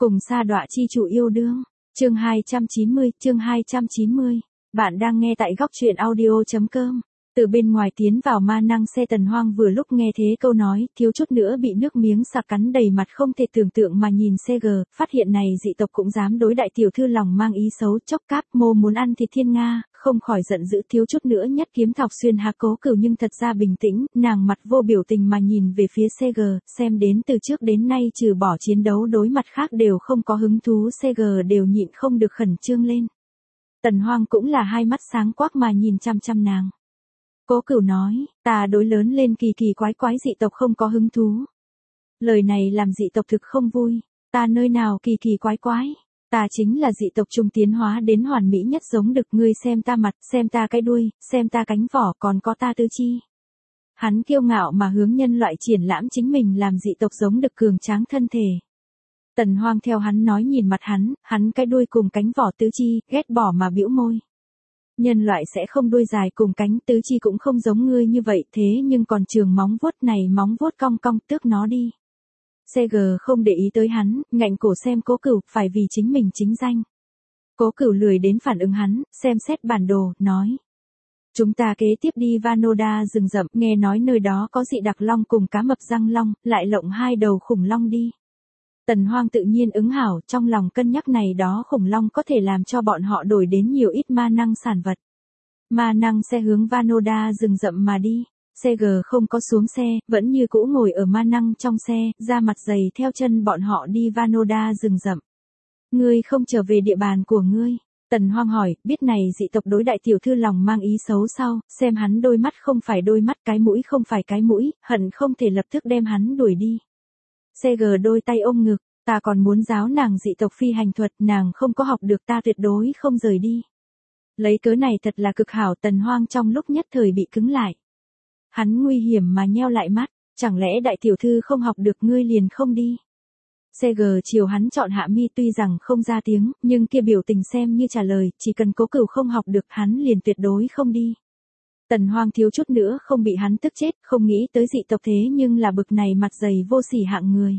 Cùng sa đọa chi chủ yêu đương. Chương 290. Bạn đang nghe tại góc truyện audio.com. Từ bên ngoài tiến vào ma năng xe Tần Hoang vừa lúc nghe thế câu nói, thiếu chút nữa bị nước miếng sặc cắn đầy mặt không thể tưởng tượng mà nhìn CG, phát hiện này dị tộc cũng dám đối đại tiểu thư lòng mang ý xấu, chốc cáp mô muốn ăn thịt thiên nga, không khỏi giận dữ thiếu chút nữa nhất kiếm thọc xuyên hạ Cố Cửu nhưng thật ra bình tĩnh, nàng mặt vô biểu tình mà nhìn về phía CG, xem đến từ trước đến nay trừ bỏ chiến đấu đối mặt khác đều không có hứng thú, CG đều nhịn không được khẩn trương lên. Tần Hoang cũng là hai mắt sáng quắc mà nhìn chăm chăm nàng. Cố Cửu nói, ta đối lớn lên kỳ kỳ quái quái dị tộc không có hứng thú. Lời này làm dị tộc thực không vui, ta nơi nào kỳ kỳ quái quái, ta chính là dị tộc trung tiến hóa đến hoàn mỹ nhất giống đực, ngươi xem ta mặt, xem ta cái đuôi, xem ta cánh vỏ còn có ta tứ chi. Hắn kiêu ngạo mà hướng nhân loại triển lãm chính mình làm dị tộc giống đực cường tráng thân thể. Tần Hoang theo hắn nói nhìn mặt hắn cái đuôi cùng cánh vỏ tứ chi, ghét bỏ mà bĩu môi. Nhân loại sẽ không đuôi dài cùng cánh tứ chi cũng không giống ngươi như vậy thế nhưng còn trường móng vuốt này móng vuốt cong cong tước nó đi. CG không để ý tới hắn, ngạnh cổ xem Cố Cửu, phải vì chính mình chính danh. Cố Cửu lười đến phản ứng hắn, xem xét bản đồ, nói. Chúng ta kế tiếp đi Vanoda rừng rậm, nghe nói nơi đó có dị đặc long cùng cá mập răng long, lại lộng hai đầu khủng long đi. Tần Hoang tự nhiên ứng hảo, trong lòng cân nhắc này đó khủng long có thể làm cho bọn họ đổi đến nhiều ít ma năng sản vật. Ma năng xe hướng Vanoda rừng rậm mà đi. CG không có xuống xe, vẫn như cũ ngồi ở ma năng trong xe, ra mặt dày theo chân bọn họ đi Vanoda rừng rậm. Ngươi không trở về địa bàn của ngươi. Tần Hoang hỏi, biết này dị tộc đối đại tiểu thư lòng mang ý xấu sao, xem hắn đôi mắt không phải đôi mắt, cái mũi không phải cái mũi, hận không thể lập tức đem hắn đuổi đi. CG đôi tay ôm ngực, ta còn muốn giáo nàng dị tộc phi hành thuật, nàng không có học được ta tuyệt đối không rời đi. Lấy cớ này thật là cực hảo, Tần Hoang trong lúc nhất thời bị cứng lại. Hắn nguy hiểm mà nheo lại mắt, chẳng lẽ đại tiểu thư không học được ngươi liền không đi. CG chiều hắn chọn hạ mi tuy rằng không ra tiếng, nhưng kia biểu tình xem như trả lời, chỉ cần Cố Cửu không học được hắn liền tuyệt đối không đi. Tần Hoang thiếu chút nữa không bị hắn tức chết, không nghĩ tới dị tộc thế nhưng là bực này mặt dày vô sỉ hạng người.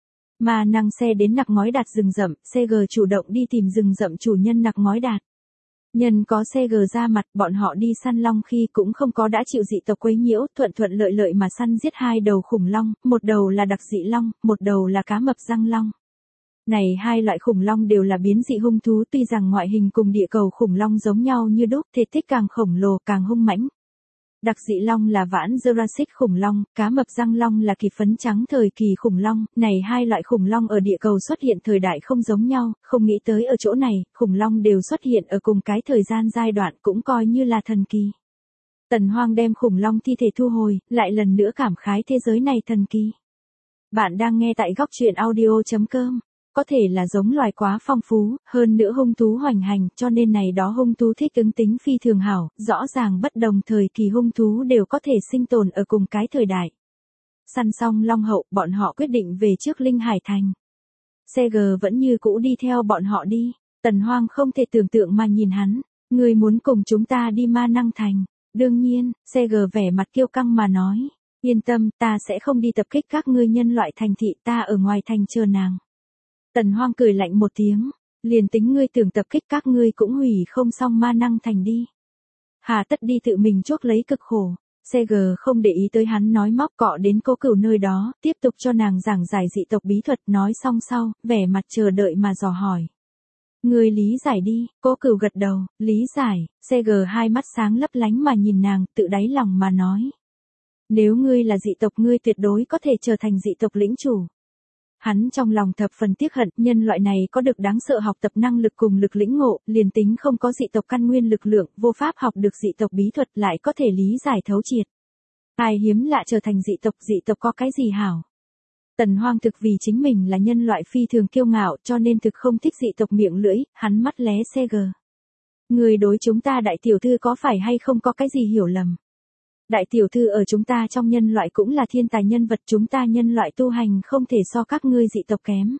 Mà năng xe đến Nặc Ngói Đạt rừng rậm, CG chủ động đi tìm rừng rậm chủ nhân Nặc Ngói Đạt. Nhân có CG ra mặt, bọn họ đi săn long khi cũng không có đã chịu dị tộc quấy nhiễu, thuận thuận lợi lợi mà săn giết hai đầu khủng long, một đầu là đặc dị long, một đầu là cá mập răng long. Này hai loại khủng long đều là biến dị hung thú, tuy rằng ngoại hình cùng địa cầu khủng long giống nhau như đúc, thể tích càng khổng lồ càng hung mãnh. Đặc dị long là vãn Jurassic khủng long, cá mập răng long là kỳ phấn trắng thời kỳ khủng long, này hai loại khủng long ở địa cầu xuất hiện thời đại không giống nhau, không nghĩ tới ở chỗ này, khủng long đều xuất hiện ở cùng cái thời gian giai đoạn cũng coi như là thần kỳ. Tần Hoang đem khủng long thi thể thu hồi, lại lần nữa cảm khái thế giới này thần kỳ. Bạn đang nghe tại góc truyện audio.com. Có thể là giống loài quá phong phú, hơn nữa hung thú hoành hành, cho nên này đó hung thú thích ứng tính phi thường hảo, rõ ràng bất đồng thời kỳ hung thú đều có thể sinh tồn ở cùng cái thời đại. Săn xong long hậu, bọn họ quyết định về trước Linh Hải Thành. CG vẫn như cũ đi theo bọn họ đi, Tần Hoang không thể tưởng tượng mà nhìn hắn, ngươi muốn cùng chúng ta đi Ma Năng Thành. Đương nhiên, CG vẻ mặt kiêu căng mà nói, yên tâm, ta sẽ không đi tập kích các ngươi nhân loại thành thị, ta ở ngoài thành chờ nàng. Tần Hoang cười lạnh một tiếng, liền tính ngươi tưởng tập kích các ngươi cũng hủy không xong Ma Năng Thành đi. Hà tất đi tự mình chuốc lấy cực khổ. CG không để ý tới hắn nói móc cọ đến Cố Cửu nơi đó, tiếp tục cho nàng giảng giải dị tộc bí thuật, nói xong sau, vẻ mặt chờ đợi mà dò hỏi. Ngươi lý giải đi, Cố Cửu gật đầu, lý giải, CG hai mắt sáng lấp lánh mà nhìn nàng, tự đáy lòng mà nói. Nếu ngươi là dị tộc ngươi tuyệt đối có thể trở thành dị tộc lĩnh chủ. Hắn trong lòng thập phần tiếc hận, nhân loại này có được đáng sợ học tập năng lực cùng lực lĩnh ngộ, liền tính không có dị tộc căn nguyên lực lượng, vô pháp học được dị tộc bí thuật lại có thể lý giải thấu triệt. Ai hiếm lạ trở thành dị tộc có cái gì hảo. Tần Hoang thực vì chính mình là nhân loại phi thường kiêu ngạo cho nên thực không thích dị tộc miệng lưỡi, hắn mắt lé CG. Người đối chúng ta đại tiểu thư có phải hay không có cái gì hiểu lầm. Đại tiểu thư ở chúng ta trong nhân loại cũng là thiên tài nhân vật, chúng ta nhân loại tu hành không thể so các ngươi dị tộc kém.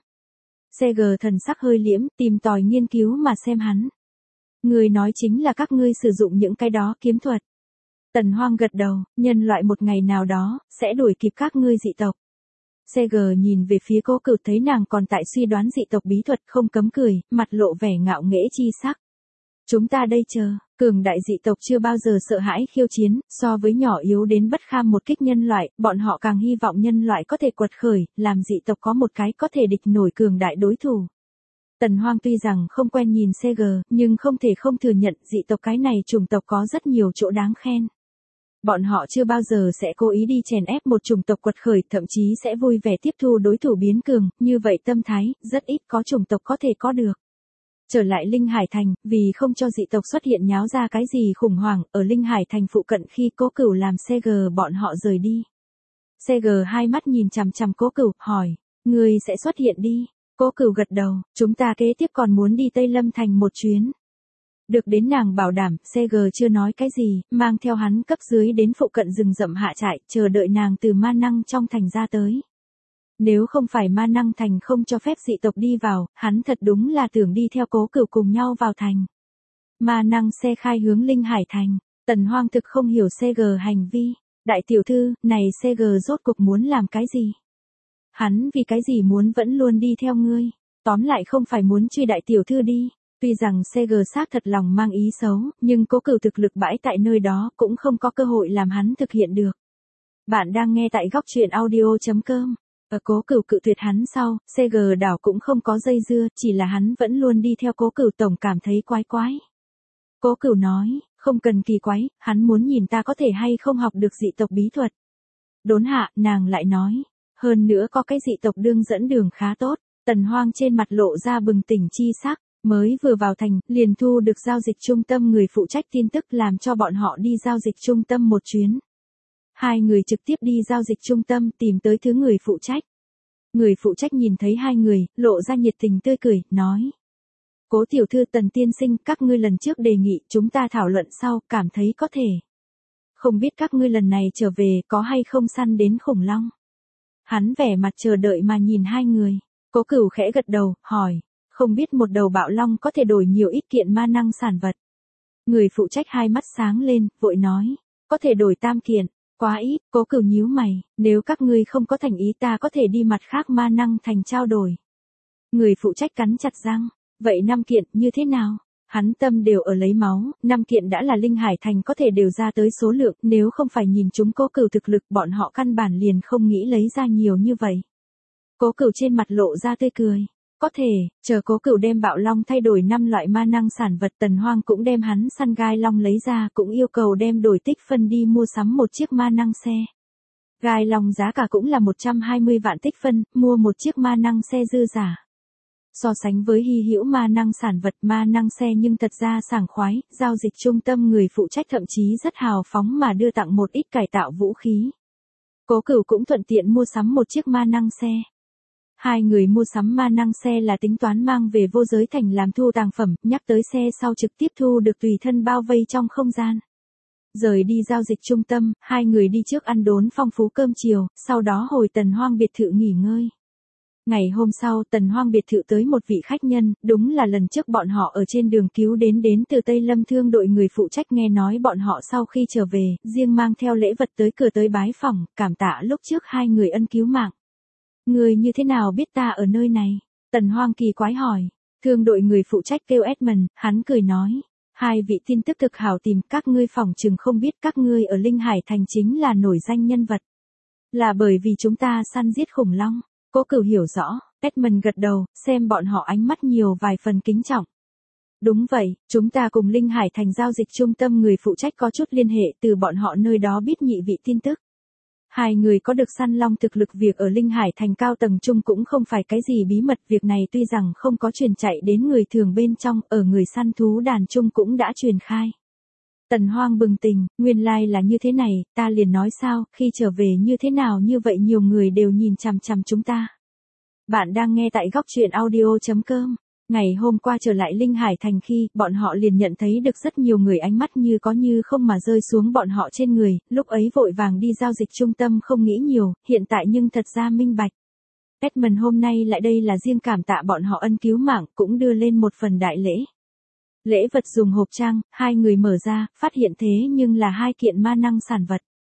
CG thần sắc hơi liễm, tìm tòi nghiên cứu mà xem hắn. Người nói chính là các ngươi sử dụng những cái đó kiếm thuật. Tần Hoang gật đầu, nhân loại một ngày nào đó, sẽ đuổi kịp các ngươi dị tộc. Seger nhìn về phía Cố Cửu thấy nàng còn tại suy đoán dị tộc bí thuật không cấm cười, mặt lộ vẻ ngạo nghễ chi sắc. Chúng ta đây chờ, cường đại dị tộc chưa bao giờ sợ hãi khiêu chiến, so với nhỏ yếu đến bất kham một kích nhân loại, bọn họ càng hy vọng nhân loại có thể quật khởi, làm dị tộc có một cái có thể địch nổi cường đại đối thủ. Tần Hoang tuy rằng không quen nhìn Seger, nhưng không thể không thừa nhận dị tộc cái này chủng tộc có rất nhiều chỗ đáng khen. Bọn họ chưa bao giờ sẽ cố ý đi chèn ép một chủng tộc quật khởi, thậm chí sẽ vui vẻ tiếp thu đối thủ biến cường, như vậy tâm thái, rất ít có chủng tộc có thể có được. Trở lại Linh Hải Thành, vì không cho dị tộc xuất hiện nháo ra cái gì khủng hoảng, ở Linh Hải Thành phụ cận khi Cố Cửu làm Seger bọn họ rời đi. Seger hai mắt nhìn chằm chằm Cố Cửu, hỏi, ngươi sẽ xuất hiện đi. Cố Cửu gật đầu, chúng ta kế tiếp còn muốn đi Tây Lâm Thành một chuyến. Được đến nàng bảo đảm, Seger chưa nói cái gì, mang theo hắn cấp dưới đến phụ cận rừng rậm hạ trại, chờ đợi nàng từ ma năng trong thành ra tới. Nếu không phải ma năng thành không cho phép dị tộc đi vào, hắn thật đúng là tưởng đi theo Cố Cửu cùng nhau vào thành. Ma năng xe khai hướng Linh Hải Thành, Tần Hoang thực không hiểu Seger hành vi. Đại tiểu thư, này Seger rốt cuộc muốn làm cái gì? Hắn vì cái gì muốn vẫn luôn đi theo ngươi? Tóm lại không phải muốn truy đại tiểu thư đi. Tuy rằng Seger xác thật lòng mang ý xấu, nhưng Cố Cửu thực lực bãi tại nơi đó cũng không có cơ hội làm hắn thực hiện được. Bạn đang nghe tại góc truyện audio.com. Ở Cố Cửu cự tuyệt hắn sau, Seger đảo cũng không có dây dưa, chỉ là hắn vẫn luôn đi theo Cố Cửu tổng cảm thấy quái quái. Cố Cửu nói, không cần kỳ quái, hắn muốn nhìn ta có thể hay không học được dị tộc bí thuật. Đốn hạ, nàng lại nói, hơn nữa có cái dị tộc đương dẫn đường khá tốt. Tần Hoang trên mặt lộ ra bừng tỉnh chi sắc, mới vừa vào thành, liền thu được giao dịch trung tâm người phụ trách tin tức làm cho bọn họ đi giao dịch trung tâm một chuyến. Hai người trực tiếp đi giao dịch trung tâm tìm tới thứ người phụ trách. Người phụ trách nhìn thấy hai người, lộ ra nhiệt tình tươi cười, nói. Cố tiểu thư Tần tiên sinh, các ngươi lần trước đề nghị chúng ta thảo luận sau, cảm thấy có thể. Không biết các ngươi lần này trở về có hay không săn đến khủng long. Hắn vẻ mặt chờ đợi mà nhìn hai người. Cố Cửu khẽ gật đầu, hỏi. Không biết một đầu bạo long có thể đổi nhiều ít kiện ma năng sản vật. Người phụ trách hai mắt sáng lên, vội nói. Có thể đổi 3 kiện. Quá ít, Cố Cửu nhíu mày, nếu các ngươi không có thành ý ta có thể đi mặt khác ma năng thành trao đổi. Người phụ trách cắn chặt răng, vậy 5 kiện như thế nào? Hắn tâm đều ở lấy máu, 5 kiện đã là Linh Hải Thành có thể đều ra tới số lượng, nếu không phải nhìn chúng Cố Cửu thực lực bọn họ căn bản liền không nghĩ lấy ra nhiều như vậy. Cố Cửu trên mặt lộ ra tươi cười. Có thể, chờ Cố Cửu đem bạo long thay đổi 5 loại ma năng sản vật, Tần Hoang cũng đem hắn săn gai long lấy ra, cũng yêu cầu đem đổi tích phân đi mua sắm một chiếc ma năng xe. Gai long giá cả cũng là 120 vạn tích phân, mua một chiếc ma năng xe dư giả. So sánh với hy hữu ma năng sản vật, ma năng xe nhưng thật ra sảng khoái, giao dịch trung tâm người phụ trách thậm chí rất hào phóng mà đưa tặng một ít cải tạo vũ khí. Cố Cửu cũng thuận tiện mua sắm một chiếc ma năng xe. Hai người mua sắm ma năng xe là tính toán mang về vô giới thành làm thu tàng phẩm, nhắc tới xe sau trực tiếp thu được tùy thân bao vây trong không gian. Rời đi giao dịch trung tâm, hai người đi trước ăn đốn phong phú cơm chiều, sau đó hồi Tần Hoang biệt thự nghỉ ngơi. Ngày hôm sau, Tần Hoang biệt thự tới một vị khách nhân, đúng là lần trước bọn họ ở trên đường cứu đến từ Tây Lâm Thương đội người phụ trách nghe nói bọn họ sau khi trở về, riêng mang theo lễ vật tới cửa tới bái phỏng, cảm tạ lúc trước hai người ân cứu mạng. Người như thế nào biết ta ở nơi này? Tần Hoang kỳ quái hỏi. Thương đội người phụ trách kêu Edmund, hắn cười nói. Hai vị tin tức thực hảo tìm, các ngươi phỏng chừng không biết các ngươi ở Linh Hải Thành chính là nổi danh nhân vật. Là bởi vì chúng ta săn giết khủng long. Cố Cửu hiểu rõ, Edmund gật đầu, xem bọn họ ánh mắt nhiều vài phần kính trọng. Đúng vậy, chúng ta cùng Linh Hải Thành giao dịch trung tâm người phụ trách có chút liên hệ từ bọn họ nơi đó biết nhị vị tin tức. Hai người có được săn long thực lực, việc ở Linh Hải Thành cao tầng trung cũng không phải cái gì bí mật, việc này tuy rằng không có truyền chạy đến người thường bên trong, ở người săn thú đàn trung cũng đã truyền khai. Tần Hoang bừng tỉnh, nguyên lai là như thế này, ta liền nói sao, khi trở về như thế nào như vậy nhiều người đều nhìn chằm chằm chúng ta. Bạn đang nghe tại góc truyện audio.com. Ngày hôm qua trở lại Linh Hải Thành khi, bọn họ liền nhận thấy được rất nhiều người ánh mắt như có như không mà rơi xuống bọn họ trên người, lúc ấy vội vàng đi giao dịch trung tâm không nghĩ nhiều, hiện tại nhưng thật ra minh bạch. Edmund hôm nay lại đây là riêng cảm tạ bọn họ ân cứu mạng, cũng đưa lên một phần đại lễ. Lễ vật dùng hộp trang, hai người mở ra, phát hiện thế nhưng là 2 kiện ma năng sản vật.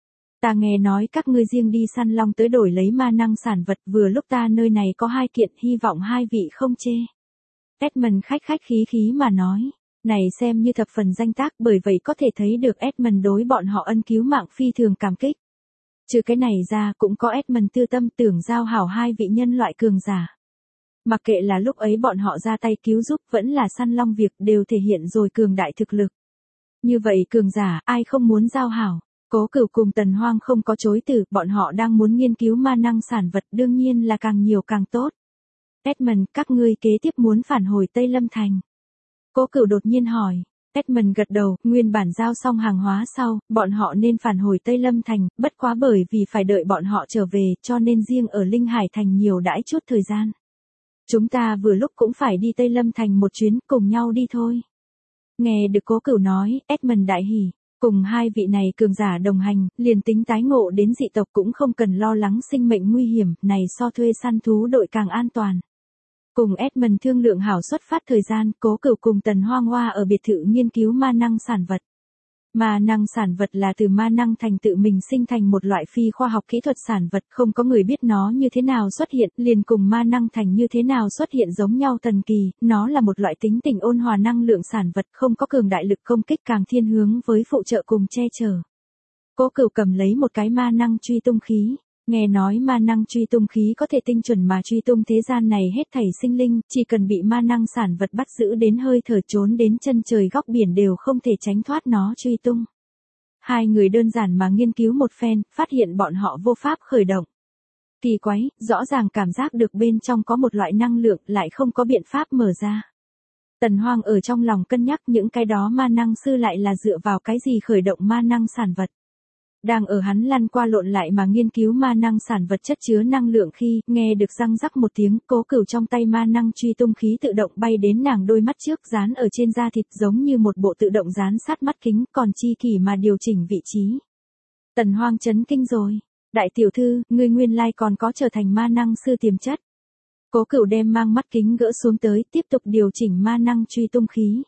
Ta nghe nói các ngươi riêng đi săn long tới đổi lấy ma năng sản vật, vừa lúc ta nơi này có 2 kiện, hy vọng hai vị không chê. Edmund khách khách khí khí mà nói, này xem như thập phần danh tác, bởi vậy có thể thấy được Edmund đối bọn họ ân cứu mạng phi thường cảm kích. Trừ cái này ra cũng có Edmund tư tâm tưởng giao hảo hai vị nhân loại cường giả. Mặc kệ là lúc ấy bọn họ ra tay cứu giúp vẫn là săn long việc đều thể hiện rồi cường đại thực lực. Như vậy cường giả ai không muốn giao hảo. Cố Cửu cùng Tần Hoang không có chối từ, bọn họ đang muốn nghiên cứu ma năng sản vật, đương nhiên là càng nhiều càng tốt. Edmund, các ngươi kế tiếp muốn phản hồi Tây Lâm Thành. Cố Cửu đột nhiên hỏi. Edmund gật đầu, nguyên bản giao xong hàng hóa sau, bọn họ nên phản hồi Tây Lâm Thành, bất quá bởi vì phải đợi bọn họ trở về, cho nên riêng ở Linh Hải Thành nhiều đãi chút thời gian. Chúng ta vừa lúc cũng phải đi Tây Lâm Thành một chuyến, cùng nhau đi thôi. Nghe được Cố Cửu nói, Edmund đại hỉ. Cùng hai vị này cường giả đồng hành, liền tính tái ngộ đến dị tộc cũng không cần lo lắng sinh mệnh nguy hiểm, này so thuê săn thú đội càng an toàn. Cùng Edmund thương lượng hảo xuất phát thời gian, Cố Cửu cùng Tần Hoang Hoa ở biệt thự nghiên cứu ma năng sản vật. Ma năng sản vật là từ ma năng thành tự mình sinh thành một loại phi khoa học kỹ thuật sản vật, không có người biết nó như thế nào xuất hiện, liền cùng ma năng thành như thế nào xuất hiện giống nhau thần kỳ, nó là một loại tính tình ôn hòa năng lượng sản vật, không có cường đại lực công kích, càng thiên hướng với phụ trợ cùng che chở. Cố Cửu cầm lấy một cái ma năng truy tung khí. Nghe nói ma năng truy tung khí có thể tinh chuẩn mà truy tung thế gian này hết thảy sinh linh, chỉ cần bị ma năng sản vật bắt giữ đến hơi thở trốn đến chân trời góc biển đều không thể tránh thoát nó truy tung. Hai người đơn giản mà nghiên cứu một phen, phát hiện bọn họ vô pháp khởi động. Kỳ quái, rõ ràng cảm giác được bên trong có một loại năng lượng lại không có biện pháp mở ra. Tần Hoang ở trong lòng cân nhắc những cái đó ma năng sư lại là dựa vào cái gì khởi động ma năng sản vật. Đang ở hắn lăn qua lộn lại mà nghiên cứu ma năng sản vật chất chứa năng lượng khi nghe được răng rắc một tiếng, Cố Cửu trong tay ma năng truy tung khí tự động bay đến nàng đôi mắt trước, dán ở trên da thịt giống như một bộ tự động dán sát mắt kính, còn chi kỷ mà điều chỉnh vị trí. Tần Hoang chấn kinh rồi. Đại tiểu thư, ngươi nguyên lai còn có trở thành ma năng sư tiềm chất. Cố Cửu đem mang mắt kính gỡ xuống tới, tiếp tục điều chỉnh ma năng truy tung khí.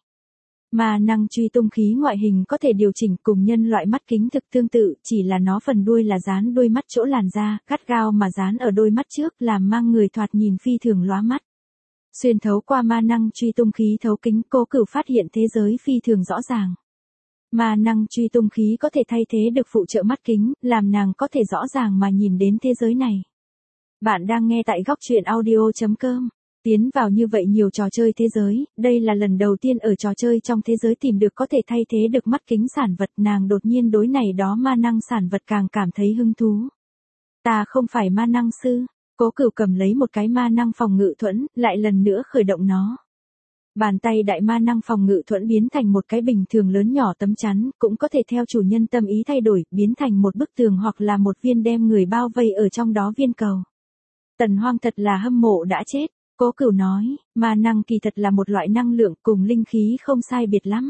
Ma năng truy tung khí ngoại hình có thể điều chỉnh cùng nhân loại mắt kính thực tương tự, chỉ là nó phần đuôi là dán đôi mắt chỗ làn da, gắt gao mà dán ở đôi mắt trước, làm mang người thoạt nhìn phi thường lóa mắt. Xuyên thấu qua ma năng truy tung khí thấu kính, Cố Cửu phát hiện thế giới phi thường rõ ràng. Ma năng truy tung khí có thể thay thế được phụ trợ mắt kính, làm nàng có thể rõ ràng mà nhìn đến thế giới này. Bạn đang nghe tại góc truyện audio.com. Tiến vào như vậy nhiều trò chơi thế giới, đây là lần đầu tiên ở trò chơi trong thế giới tìm được có thể thay thế được mắt kính sản vật, nàng đột nhiên đối này đó ma năng sản vật càng cảm thấy hứng thú. Ta không phải ma năng sư. Cố Cửu cầm lấy một cái ma năng phòng ngự thuẫn, lại lần nữa khởi động nó. Bàn tay đại ma năng phòng ngự thuẫn biến thành một cái bình thường lớn nhỏ tấm chắn, cũng có thể theo chủ nhân tâm ý thay đổi, biến thành một bức tường hoặc là một viên đem người bao vây ở trong đó viên cầu. Tần Hoang thật là hâm mộ đã chết. Cố Cửu nói, ma năng kỳ thật là một loại năng lượng cùng linh khí không sai biệt lắm.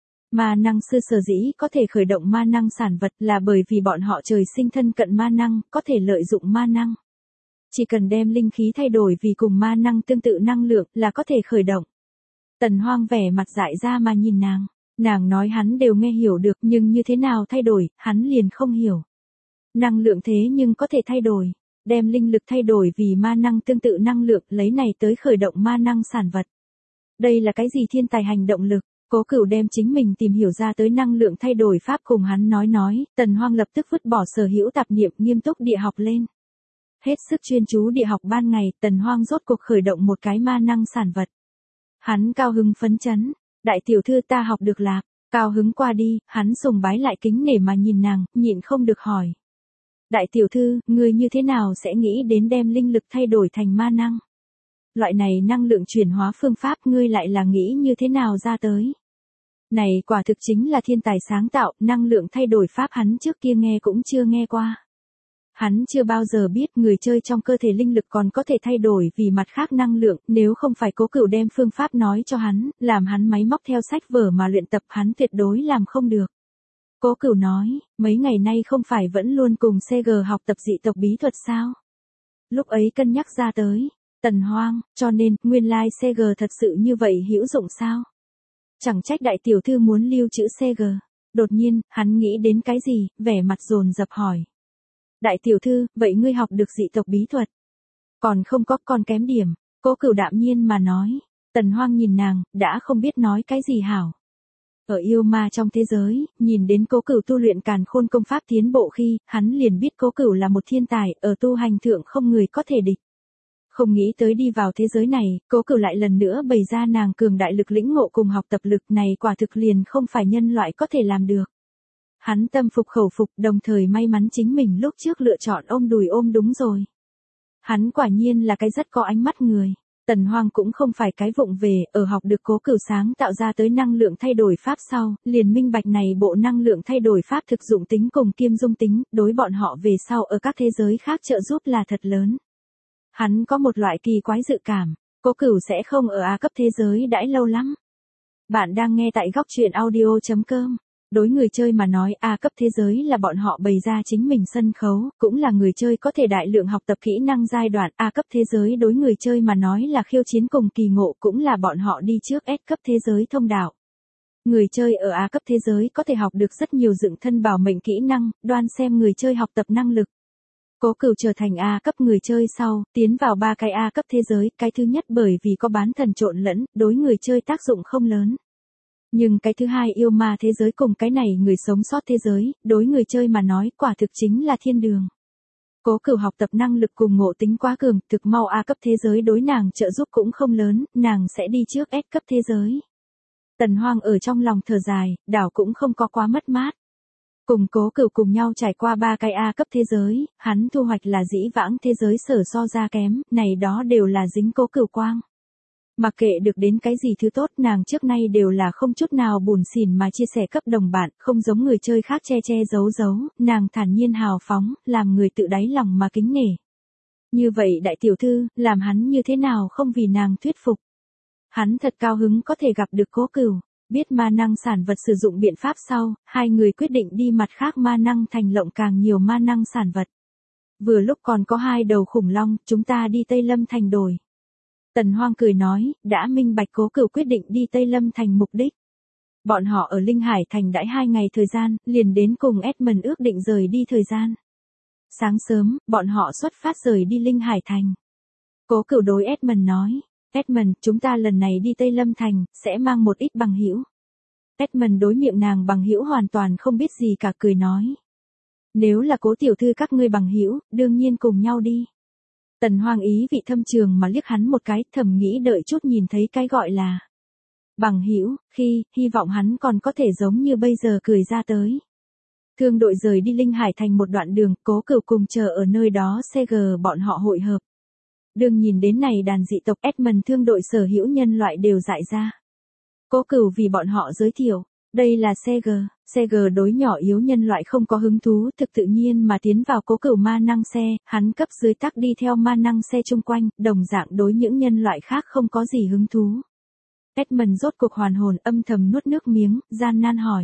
Ma năng sư sở dĩ có thể khởi động ma năng sản vật là bởi vì bọn họ trời sinh thân cận ma năng, có thể lợi dụng ma năng. Chỉ cần đem linh khí thay đổi vì cùng ma năng tương tự năng lượng là có thể khởi động. Tần Hoang vẻ mặt dại ra mà nhìn nàng. Nàng nói hắn đều nghe hiểu được nhưng như thế nào thay đổi, hắn liền không hiểu. Năng lượng thế nhưng có thể thay đổi. Đem linh lực thay đổi vì ma năng tương tự năng lượng, lấy này tới khởi động ma năng sản vật. Đây là cái gì thiên tài hành động lực? Cố Cửu đem chính mình tìm hiểu ra tới năng lượng thay đổi pháp cùng hắn nói, Tần Hoang lập tức vứt bỏ sở hữu tạp niệm, nghiêm túc địa học lên. Hết sức chuyên chú địa học ban ngày, Tần Hoang rốt cuộc khởi động một cái ma năng sản vật. Hắn cao hứng phấn chấn, đại tiểu thư ta học được lạc, cao hứng qua đi, hắn sùng bái lại kính nể mà nhìn nàng, nhịn không được hỏi. Đại tiểu thư, ngươi như thế nào sẽ nghĩ đến đem linh lực thay đổi thành ma năng? Loại này năng lượng chuyển hóa phương pháp ngươi lại là nghĩ như thế nào ra tới? Này quả thực chính là thiên tài sáng tạo, năng lượng thay đổi pháp hắn trước kia nghe cũng chưa nghe qua. Hắn chưa bao giờ biết người chơi trong cơ thể linh lực còn có thể thay đổi vì mặt khác năng lượng, nếu không phải Cố Cửu đem phương pháp nói cho hắn, làm hắn máy móc theo sách vở mà luyện tập hắn tuyệt đối làm không được. Cố Cửu nói, mấy ngày nay không phải vẫn luôn cùng CG học tập dị tộc bí thuật sao? Lúc ấy cân nhắc ra tới, Tần Hoang, cho nên, nguyên lai CG thật sự như vậy hữu dụng sao? Chẳng trách đại tiểu thư muốn lưu trữ CG. Đột nhiên, hắn nghĩ đến cái gì, vẻ mặt dồn dập hỏi. Đại tiểu thư, vậy ngươi học được dị tộc bí thuật? Còn không có, còn kém điểm. Cố Cửu đạm nhiên mà nói. Tần Hoang nhìn nàng, đã không biết nói cái gì hảo. Ở yêu ma trong thế giới, nhìn đến Cố Cửu tu luyện càn khôn công pháp tiến bộ khi, hắn liền biết Cố Cửu là một thiên tài, ở tu hành thượng không người có thể địch. Không nghĩ tới đi vào thế giới này, Cố Cửu lại lần nữa bày ra nàng cường đại lực lĩnh ngộ cùng học tập lực này quả thực liền không phải nhân loại có thể làm được. Hắn tâm phục khẩu phục, đồng thời may mắn chính mình lúc trước lựa chọn ôm đùi ôm đúng rồi. Hắn quả nhiên là cái rất có ánh mắt người. Tần Hoang cũng không phải cái vụng về, ở học được Cố Cửu sáng tạo ra tới năng lượng thay đổi pháp sau, liền minh bạch này bộ năng lượng thay đổi pháp thực dụng tính cùng kiêm dung tính, đối bọn họ về sau ở các thế giới khác trợ giúp là thật lớn. Hắn có một loại kỳ quái dự cảm, Cố Cửu sẽ không ở A cấp thế giới đãi lâu lắm. Bạn đang nghe tại góc truyện audio.com. Đối người chơi mà nói A cấp thế giới là bọn họ bày ra chính mình sân khấu, cũng là người chơi có thể đại lượng học tập kỹ năng giai đoạn A cấp thế giới đối người chơi mà nói là khiêu chiến cùng kỳ ngộ, cũng là bọn họ đi trước S cấp thế giới thông đạo. Người chơi ở A cấp thế giới có thể học được rất nhiều dựng thân bảo mệnh kỹ năng, đoan xem người chơi học tập năng lực. Cố Cửu trở thành A cấp người chơi sau, tiến vào 3 cái A cấp thế giới, cái thứ nhất bởi vì có bán thần trộn lẫn, đối người chơi tác dụng không lớn. Nhưng cái thứ hai yêu ma thế giới cùng cái này người sống sót thế giới, đối người chơi mà nói quả thực chính là thiên đường. Cố Cửu học tập năng lực cùng ngộ tính quá cường, thực mau A cấp thế giới đối nàng trợ giúp cũng không lớn, nàng sẽ đi trước S cấp thế giới. Tần Hoang ở trong lòng thở dài, đảo cũng không có quá mất mát. Cùng Cố Cửu cùng nhau trải qua 3 cái A cấp thế giới, hắn thu hoạch là dĩ vãng thế giới sở so ra kém, này đó đều là dính Cố Cửu quang. Mặc kệ được đến cái gì thứ tốt, nàng trước nay đều là không chút nào buồn xỉn mà chia sẻ cấp đồng bạn, không giống người chơi khác che che giấu giấu, nàng thản nhiên hào phóng, làm người tự đáy lòng mà kính nể. Như vậy đại tiểu thư, làm hắn như thế nào không vì nàng thuyết phục. Hắn thật cao hứng có thể gặp được Cố Cửu, biết ma năng sản vật sử dụng biện pháp sau, hai người quyết định đi mặt khác ma năng thành lộng càng nhiều ma năng sản vật. Vừa lúc còn có 2 đầu khủng long, chúng ta đi Tây Lâm thành đổi. Tần Hoang cười nói, đã minh bạch Cố Cửu quyết định đi Tây Lâm thành mục đích. Bọn họ ở Linh Hải thành đãi 2 ngày thời gian, liền đến cùng Edmund ước định rời đi thời gian. Sáng sớm, bọn họ xuất phát rời đi Linh Hải thành. Cố Cửu đối Edmund nói, Edmund, chúng ta lần này đi Tây Lâm thành, sẽ mang một ít bằng hữu. Edmund đối miệng nàng bằng hữu hoàn toàn không biết gì cả, cười nói. Nếu là Cố tiểu thư các ngươi bằng hữu, đương nhiên cùng nhau đi. Tần Hoang ý vị thâm trường mà liếc hắn một cái, thầm nghĩ đợi chút nhìn thấy cái gọi là bằng hữu, khi, hy vọng hắn còn có thể giống như bây giờ cười ra tới. Thương đội rời đi Linh Hải thành một đoạn đường, Cố Cửu cùng chờ ở nơi đó xe G bọn họ hội hợp. Đường nhìn đến này đàn dị tộc Edmund thương đội sở hữu nhân loại đều dại ra. Cố Cửu vì bọn họ giới thiệu, đây là xe G đối nhỏ yếu nhân loại không có hứng thú, thực tự nhiên mà tiến vào Cố Cửu ma năng xe, hắn cấp dưới tác đi theo ma năng xe chung quanh, đồng dạng đối những nhân loại khác không có gì hứng thú. Edmund rốt cuộc hoàn hồn, âm thầm nuốt nước miếng, gian nan hỏi.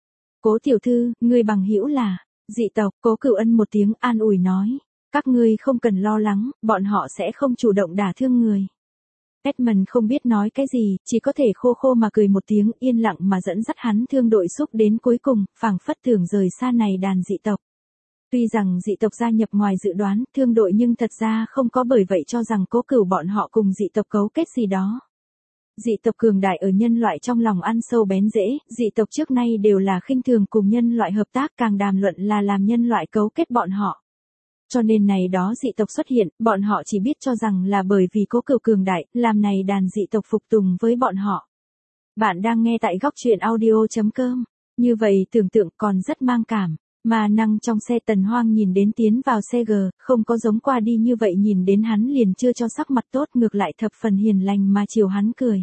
Cố tiểu thư, ngươi bằng hữu là dị tộc. Cố Cửu ân một tiếng an ủi nói. Các ngươi không cần lo lắng, bọn họ sẽ không chủ động đả thương người. Edmund không biết nói cái gì, chỉ có thể khô khô mà cười một tiếng, yên lặng mà dẫn dắt hắn thương đội xúc đến cuối cùng, phảng phất tưởng rời xa này đàn dị tộc. Tuy rằng dị tộc gia nhập ngoài dự đoán, thương đội nhưng thật ra không có bởi vậy cho rằng Cố Cửu bọn họ cùng dị tộc cấu kết gì đó. Dị tộc cường đại ở nhân loại trong lòng ăn sâu bén rễ, dị tộc trước nay đều là khinh thường cùng nhân loại hợp tác, càng đàm luận là làm nhân loại cấu kết bọn họ. Cho nên này đó dị tộc xuất hiện, bọn họ chỉ biết cho rằng là bởi vì Cố Cửu cường đại, làm này đàn dị tộc phục tùng với bọn họ. Bạn đang nghe tại góc truyện audio.com. Như vậy tưởng tượng còn rất mang cảm. Mà năng trong xe Tần Hoang nhìn đến tiến vào xe G, không có giống qua đi như vậy nhìn đến hắn liền chưa cho sắc mặt tốt, ngược lại thập phần hiền lành mà chiều hắn cười.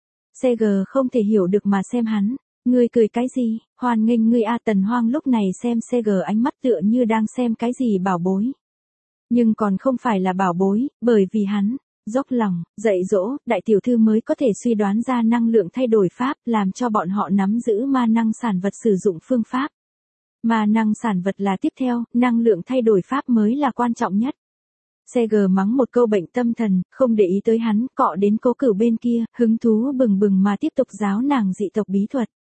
Xe G không thể hiểu được mà xem hắn. Ngươi cười cái gì, hoan nghênh ngươi a. Tần Hoang lúc này xem xe G ánh mắt tựa như đang xem cái gì bảo bối. Nhưng còn không phải là bảo bối, bởi vì hắn dốc lòng, dạy dỗ, đại tiểu thư mới có thể suy đoán ra năng lượng thay đổi pháp, làm cho bọn họ nắm giữ ma năng sản vật sử dụng phương pháp. Ma năng sản vật là tiếp theo, năng lượng thay đổi pháp mới là quan trọng nhất. Xe G mắng một câu bệnh tâm thần, không để ý tới hắn, cọ đến Cố Cửu bên kia, hứng thú bừng bừng mà tiếp tục giáo nàng dị tộc bí thuật.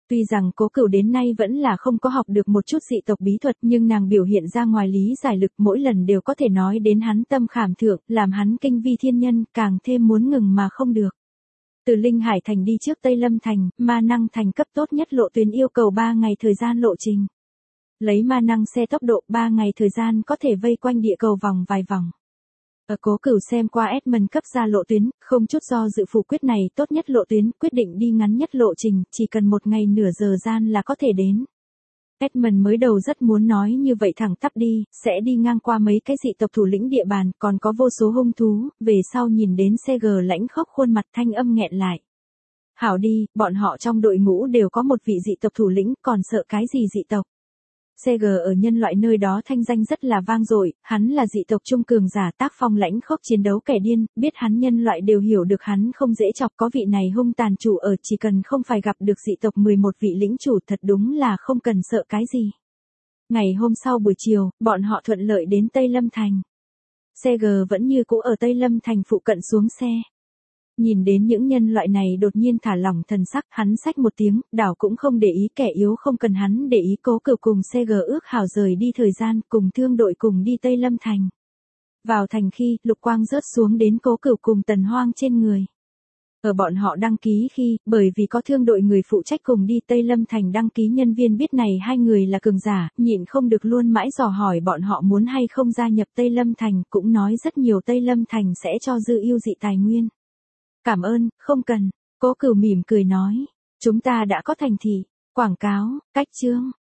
Tuy rằng Cố Cửu đến nay vẫn là không có học được một chút dị tộc bí thuật, nhưng nàng biểu hiện ra ngoài lý giải lực mỗi lần đều có thể nói đến hắn tâm khảm thượng, làm hắn kinh vi thiên nhân, càng thêm muốn ngừng mà không được. Từ Linh Hải Thành đi trước Tây Lâm Thành, ma năng thành cấp tốt nhất lộ tuyến yêu cầu 3 ngày thời gian lộ trình. Lấy ma năng xe tốc độ 3 ngày thời gian có thể vây quanh địa cầu vòng vài vòng. Ở Cố Cửu xem qua Edmund cấp ra lộ tuyến, không chút do dự phủ quyết này tốt nhất lộ tuyến, quyết định đi ngắn nhất lộ trình, chỉ cần 1 ngày nửa giờ gian là có thể đến. Edmund mới đầu rất muốn nói như vậy thẳng tắp đi, sẽ đi ngang qua mấy cái dị tộc thủ lĩnh địa bàn, còn có vô số hung thú, về sau nhìn đến CG lãnh khốc khuôn mặt thanh âm nghẹn lại. Hảo đi, bọn họ trong đội ngũ đều có một vị dị tộc thủ lĩnh, còn sợ cái gì dị tộc. CG ở nhân loại nơi đó thanh danh rất là vang dội, hắn là dị tộc trung cường giả tác phong lãnh khốc chiến đấu kẻ điên, biết hắn nhân loại đều hiểu được hắn không dễ chọc, có vị này hung tàn chủ ở, chỉ cần không phải gặp được dị tộc 11 vị lĩnh chủ thật đúng là không cần sợ cái gì. Ngày hôm sau buổi chiều, bọn họ thuận lợi đến Tây Lâm Thành. CG vẫn như cũ ở Tây Lâm Thành phụ cận xuống xe. Nhìn đến những nhân loại này đột nhiên thả lỏng thần sắc, hắn xách một tiếng, đảo cũng không để ý kẻ yếu, không cần hắn để ý. Cố Cửu cùng CG ước hảo rời đi thời gian, cùng thương đội cùng đi Tây Lâm Thành. Vào thành khi, lục quang rớt xuống đến Cố Cửu cùng Tần Hoang trên người. Ở bọn họ đăng ký khi, bởi vì có thương đội người phụ trách cùng đi Tây Lâm Thành đăng ký nhân viên biết này hai người là cường giả, nhịn không được luôn mãi dò hỏi bọn họ muốn hay không gia nhập Tây Lâm Thành, cũng nói rất nhiều Tây Lâm Thành sẽ cho dư ưu dị tài nguyên. Cảm ơn, không cần. Cố Cửu mỉm cười nói. Chúng ta đã có thành thị. Quảng cáo, cách chương.